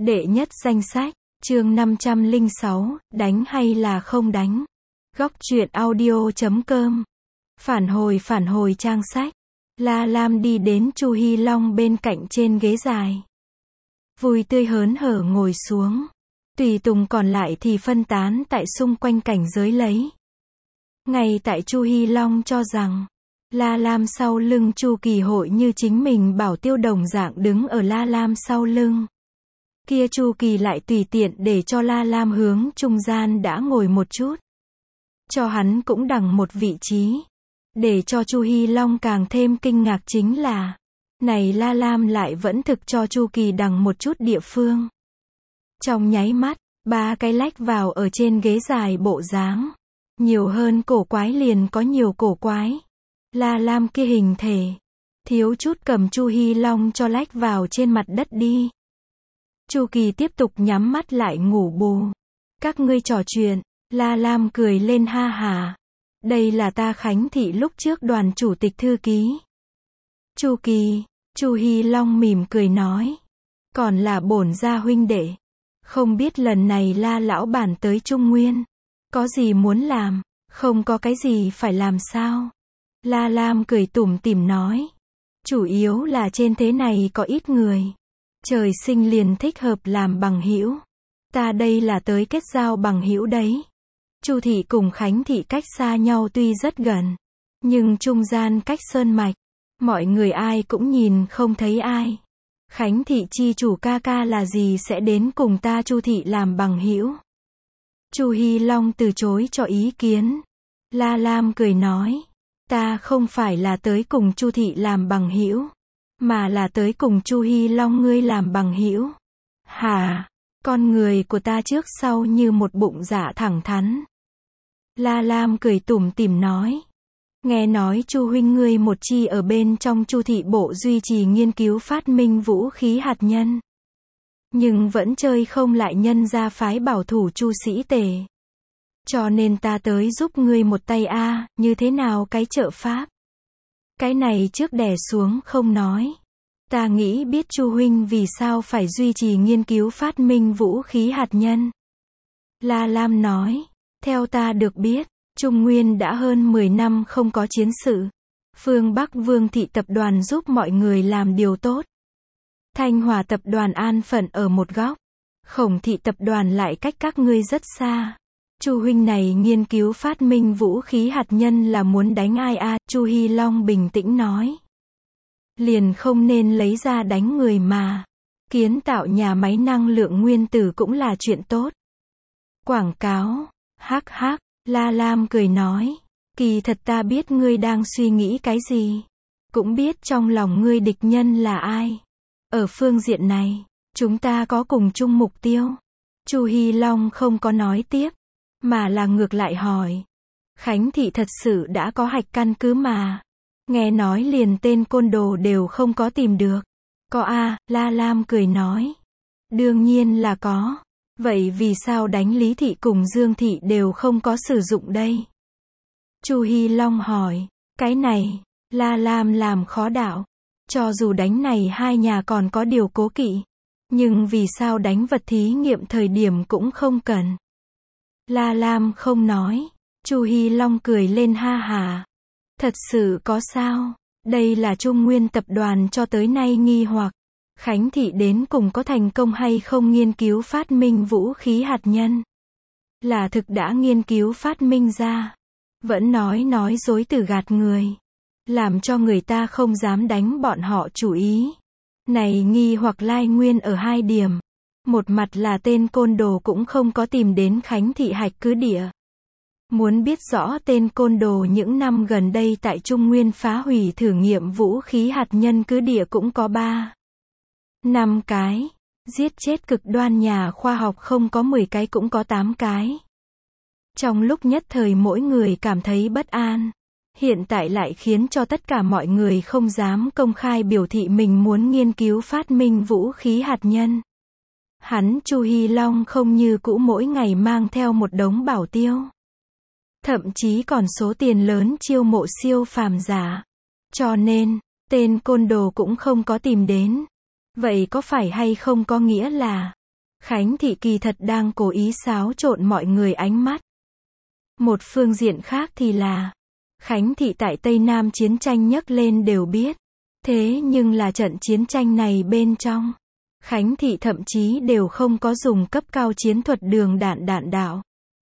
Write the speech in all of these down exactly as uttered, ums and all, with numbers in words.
Đệ nhất danh sách, chương năm trăm lẻ sáu, đánh hay là không đánh? Góc truyện audio chấm com. Phản hồi phản hồi trang sách. La Lam đi đến Chu Hi Long bên cạnh trên ghế dài. Vui tươi hớn hở ngồi xuống. Tùy tùng còn lại thì phân tán tại xung quanh cảnh giới lấy. Ngay tại Chu Hi Long cho rằng, La Lam sau lưng Chu Kỳ Hội như chính mình bảo tiêu đồng dạng đứng ở La Lam sau lưng. Kia Chu Kỳ lại tùy tiện để cho La Lam hướng trung gian đã ngồi một chút. Cho hắn cũng đằng một vị trí. Để cho Chu Hi Long càng thêm kinh ngạc chính là, này La Lam lại vẫn thực cho Chu Kỳ đằng một chút địa phương. Trong nháy mắt, ba cái lách vào ở trên ghế dài bộ dáng. Nhiều hơn cổ quái liền có nhiều cổ quái. La Lam kia hình thể, thiếu chút cầm Chu Hi Long cho lách vào trên mặt đất đi. Chu Kỳ tiếp tục nhắm mắt lại ngủ bù. Các ngươi trò chuyện, La Lam cười lên ha hà. Đây là ta Khánh Thị lúc trước đoàn chủ tịch thư ký. Chu Kỳ, Chu Hi Long mỉm cười nói. Còn là bổn gia huynh đệ. Không biết lần này La lão bản tới Trung Nguyên. Có gì muốn làm, không có cái gì phải làm sao? La Lam cười tủm tỉm nói. Chủ yếu là trên thế này có ít người. Trời sinh liền thích hợp làm bằng hữu. Ta đây là tới kết giao bằng hữu đấy. Chu thị cùng Khánh thị cách xa nhau tuy rất gần, nhưng trung gian cách sơn mạch, mọi người ai cũng nhìn không thấy ai. Khánh thị chi chủ ca ca là gì sẽ đến cùng ta Chu thị làm bằng hữu? Chu Hi Long từ chối cho ý kiến. La Lam cười nói, ta không phải là tới cùng Chu thị làm bằng hữu, mà là tới cùng Chu Hi Long ngươi làm bằng hữu. Hả? Con người của ta trước sau như một bụng dạ thẳng thắn. La Lam cười tủm tỉm nói. Nghe nói Chu huynh ngươi một chi ở bên trong Chu thị bộ duy trì nghiên cứu phát minh vũ khí hạt nhân. Nhưng vẫn chơi không lại nhân gia phái bảo thủ Chu sĩ tề. Cho nên ta tới giúp ngươi một tay a, à, như thế nào cái trợ pháp? Cái này trước đè xuống không nói. Ta nghĩ biết Chu huynh vì sao phải duy trì nghiên cứu phát minh vũ khí hạt nhân. La Lam nói, theo ta được biết, Trung Nguyên đã hơn mười năm không có chiến sự. Phương Bắc Vương thị tập đoàn giúp mọi người làm điều tốt. Thanh Hòa tập đoàn an phận ở một góc. Khổng thị tập đoàn lại cách các ngươi rất xa. Chu huynh này nghiên cứu phát minh vũ khí hạt nhân là muốn đánh ai a? À? Chu Hi Long bình tĩnh nói. Liền không nên lấy ra đánh người mà. Kiến tạo nhà máy năng lượng nguyên tử cũng là chuyện tốt. Quảng cáo, hắc hắc, La Lam cười nói. Kỳ thật ta biết ngươi đang suy nghĩ cái gì. Cũng biết trong lòng ngươi địch nhân là ai. Ở phương diện này, chúng ta có cùng chung mục tiêu. Chu Hi Long không có nói tiếp, mà là ngược lại hỏi. Khánh thị thật sự đã có hạch căn cứ mà. Nghe nói liền tên côn đồ đều không có tìm được. Có a, à, La Lam cười nói. Đương nhiên là có. Vậy vì sao đánh Lý thị cùng Dương thị đều không có sử dụng đây? Chu Hi Long hỏi. Cái này, La Lam làm khó đạo. Cho dù đánh này hai nhà còn có điều cố kỵ. Nhưng vì sao đánh vật thí nghiệm thời điểm cũng không cần? La Lam không nói. Chu Hi Long cười lên ha hà. Thật sự có sao? Đây là Trung Nguyên tập đoàn cho tới nay nghi hoặc. Khánh thị đến cùng có thành công hay không nghiên cứu phát minh vũ khí hạt nhân? Là thực đã nghiên cứu phát minh ra. Vẫn nói nói dối từ gạt người. Làm cho người ta không dám đánh bọn họ chủ ý. Này nghi hoặc lai nguyên ở hai điểm. Một mặt là tên côn đồ cũng không có tìm đến Khánh thị hạch cứ địa. Muốn biết rõ tên côn đồ những năm gần đây tại Trung Nguyên phá hủy thử nghiệm vũ khí hạt nhân cứ địa cũng có ba. Năm cái. Giết chết cực đoan nhà khoa học không có mười cái cũng có tám cái. Trong lúc nhất thời mỗi người cảm thấy bất an. Hiện tại lại khiến cho tất cả mọi người không dám công khai biểu thị mình muốn nghiên cứu phát minh vũ khí hạt nhân. Hắn Chu Hi Long không như cũ mỗi ngày mang theo một đống bảo tiêu. Thậm chí còn số tiền lớn chiêu mộ siêu phàm giả. Cho nên, tên côn đồ cũng không có tìm đến. Vậy có phải hay không có nghĩa là, Khánh Thị kỳ thật đang cố ý xáo trộn mọi người ánh mắt. Một phương diện khác thì là, Khánh Thị tại Tây Nam chiến tranh nhấc lên đều biết. Thế nhưng là trận chiến tranh này bên trong, Khánh Thị thậm chí đều không có dùng cấp cao chiến thuật đường đạn đạn đạo.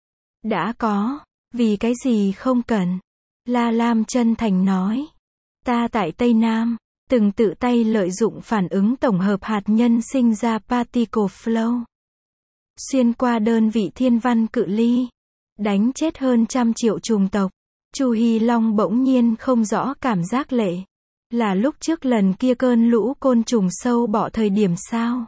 Đã có, vì cái gì không cần. La Lam chân thành nói. Ta tại Tây Nam, từng tự tay lợi dụng phản ứng tổng hợp hạt nhân sinh ra particle flow. Xuyên qua đơn vị thiên văn cự ly, đánh chết hơn trăm triệu chủng tộc. Chu Hy Long bỗng nhiên không rõ cảm giác lệ. Là lúc trước lần kia cơn lũ côn trùng sâu bọ thời điểm sao?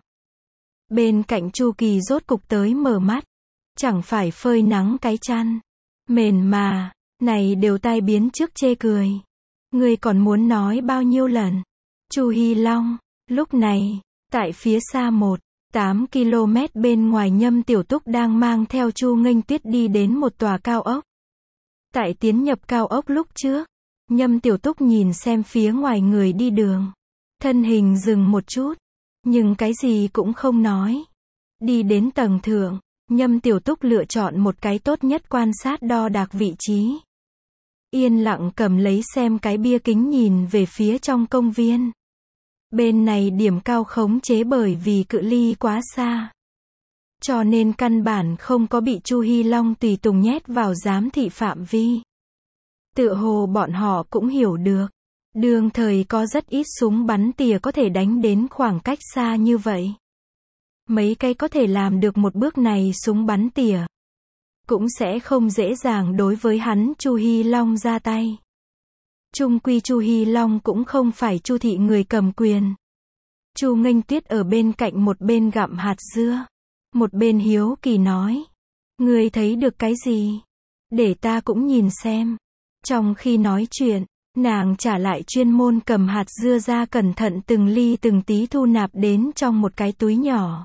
Bên cạnh Chu Kỳ rốt cục tới mở mắt. Chẳng phải phơi nắng cái chăn. Mền mà, này đều tai biến trước chê cười. Ngươi còn muốn nói bao nhiêu lần? Chu Hy Long, lúc này, tại phía xa một, tám ki lô mét bên ngoài Nhâm Tiểu Túc đang mang theo Chu Nghênh Tuyết đi đến một tòa cao ốc. Tại tiến nhập cao ốc lúc trước, Nhâm Tiểu Túc nhìn xem phía ngoài người đi đường. Thân hình dừng một chút, nhưng cái gì cũng không nói. Đi đến tầng thượng, Nhâm Tiểu Túc lựa chọn một cái tốt nhất quan sát đo đạc vị trí. Yên lặng cầm lấy xem cái bia kính nhìn về phía trong công viên. Bên này điểm cao khống chế bởi vì cự ly quá xa. Cho nên căn bản không có bị Chu Hy Long tùy tùng nhét vào giám thị phạm vi. Tựa hồ bọn họ cũng hiểu được. Đương thời có rất ít súng bắn tỉa có thể đánh đến khoảng cách xa như vậy. Mấy cái có thể làm được một bước này súng bắn tỉa cũng sẽ không dễ dàng đối với hắn Chu Hy Long ra tay. Chung quy Chu Hy Long cũng không phải Chu thị người cầm quyền. Chu Nghênh Tuyết ở bên cạnh một bên gặm hạt dưa, một bên hiếu kỳ nói. Ngươi thấy được cái gì? Để ta cũng nhìn xem. Trong khi nói chuyện, nàng trả lại chuyên môn cầm hạt dưa ra cẩn thận từng ly từng tí thu nạp đến trong một cái túi nhỏ.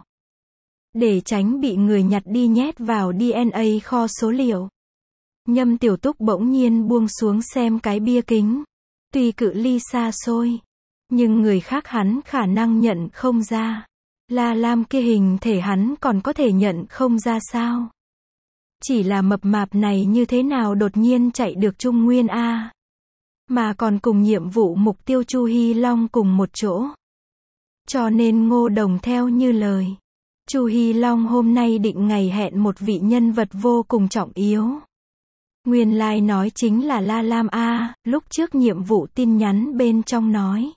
Để tránh bị người nhặt đi nhét vào đê en a kho số liệu. Nhâm Tiểu Túc bỗng nhiên buông xuống xem cái bia kính. Tuy cự ly xa xôi, nhưng người khác hắn khả năng nhận không ra. La Lam kia hình thể hắn còn có thể nhận không ra sao? Chỉ là mập mạp này như thế nào đột nhiên chạy được Trung Nguyên A. Mà còn cùng nhiệm vụ mục tiêu Chu Hy Long cùng một chỗ. Cho nên Ngô Đồng theo như lời. Chu Hy Long hôm nay định ngày hẹn một vị nhân vật vô cùng trọng yếu. Nguyên lai like nói chính là La Lam A, lúc trước nhiệm vụ tin nhắn bên trong nói.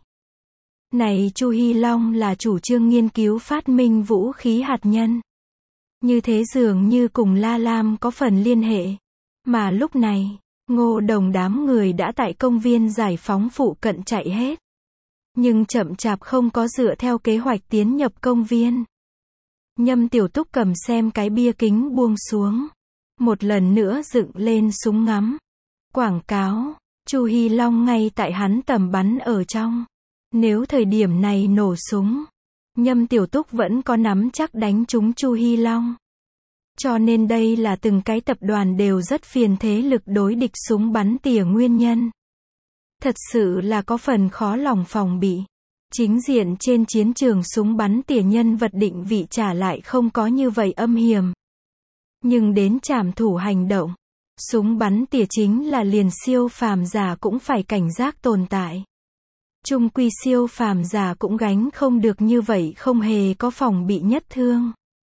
Này Chu Hy Long là chủ trương nghiên cứu phát minh vũ khí hạt nhân. Như thế dường như cùng La Lam có phần liên hệ. Mà lúc này, Ngô Đồng đám người đã tại công viên giải phóng phụ cận chạy hết. Nhưng chậm chạp không có dựa theo kế hoạch tiến nhập công viên. Nhâm Tiểu Túc cầm xem cái bia kính buông xuống. Một lần nữa dựng lên súng ngắm. Quảng cáo, Chu Hy Long ngay tại hắn tầm bắn ở trong. Nếu thời điểm này nổ súng, Nhâm Tiểu Túc vẫn có nắm chắc đánh trúng Chu Hy Long. Cho nên đây là từng cái tập đoàn đều rất phiền thế lực đối địch súng bắn tỉa nguyên nhân. Thật sự là có phần khó lòng phòng bị. Chính diện trên chiến trường súng bắn tỉa nhân vật định vị trả lại không có như vậy âm hiểm. Nhưng đến trảm thủ hành động, súng bắn tỉa chính là liền siêu phàm giả cũng phải cảnh giác tồn tại. Chung quy siêu phàm giả cũng gánh không được như vậy không hề có phòng bị nhất thương.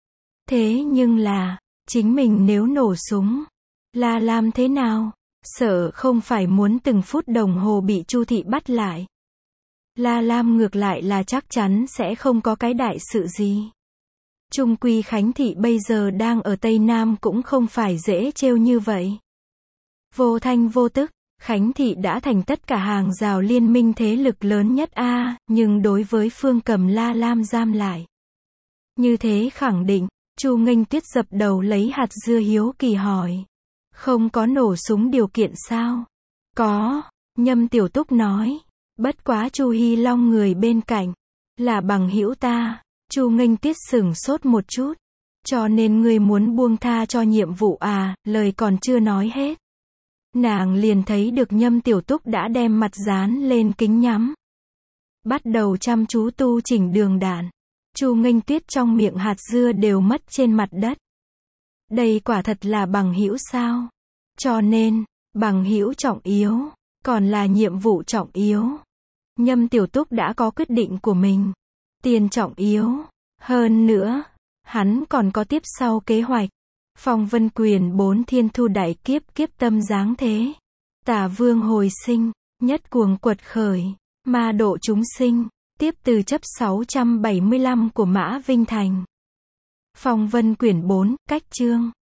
Thế nhưng là, chính mình nếu nổ súng, là làm thế nào? Sợ không phải muốn từng phút đồng hồ bị Chu thị bắt lại. La Lam ngược lại là chắc chắn sẽ không có cái đại sự gì. Chung quy Khánh thị bây giờ đang ở Tây Nam cũng không phải dễ trêu như vậy. Vô thanh vô tức, Khánh thị đã thành tất cả hàng rào liên minh thế lực lớn nhất A, nhưng đối với Phương Cầm La Lam giam lại. Như thế khẳng định, Chu Nghênh Tuyết dập đầu lấy hạt dưa hiếu kỳ hỏi. Không có nổ súng điều kiện sao? Có, Nhâm Tiểu Túc nói. Bất quá Chu Hy Long người bên cạnh là bằng hữu ta. Chu Nghênh Tuyết sửng sốt một chút. Cho nên ngươi muốn buông tha cho nhiệm vụ à, lời còn chưa nói hết. Nàng liền thấy được Nhâm Tiểu Túc đã đem mặt dán lên kính nhắm. Bắt đầu chăm chú tu chỉnh đường đạn. Chu Nghênh Tuyết trong miệng hạt dưa đều mất trên mặt đất. Đây quả thật là bằng hữu sao? Cho nên, bằng hữu trọng yếu, còn là nhiệm vụ trọng yếu. Nhâm Tiểu Túc đã có quyết định của mình. Tiền trọng yếu. Hơn nữa, hắn còn có tiếp sau kế hoạch. Phong vân quyền bốn thiên thu đại kiếp kiếp tâm giáng thế. Tả vương hồi sinh, nhất cuồng quật khởi, ma độ chúng sinh, tiếp từ chấp sáu trăm bảy mươi lăm của Mã Vinh Thành. Phong vân quyển bốn, cách chương.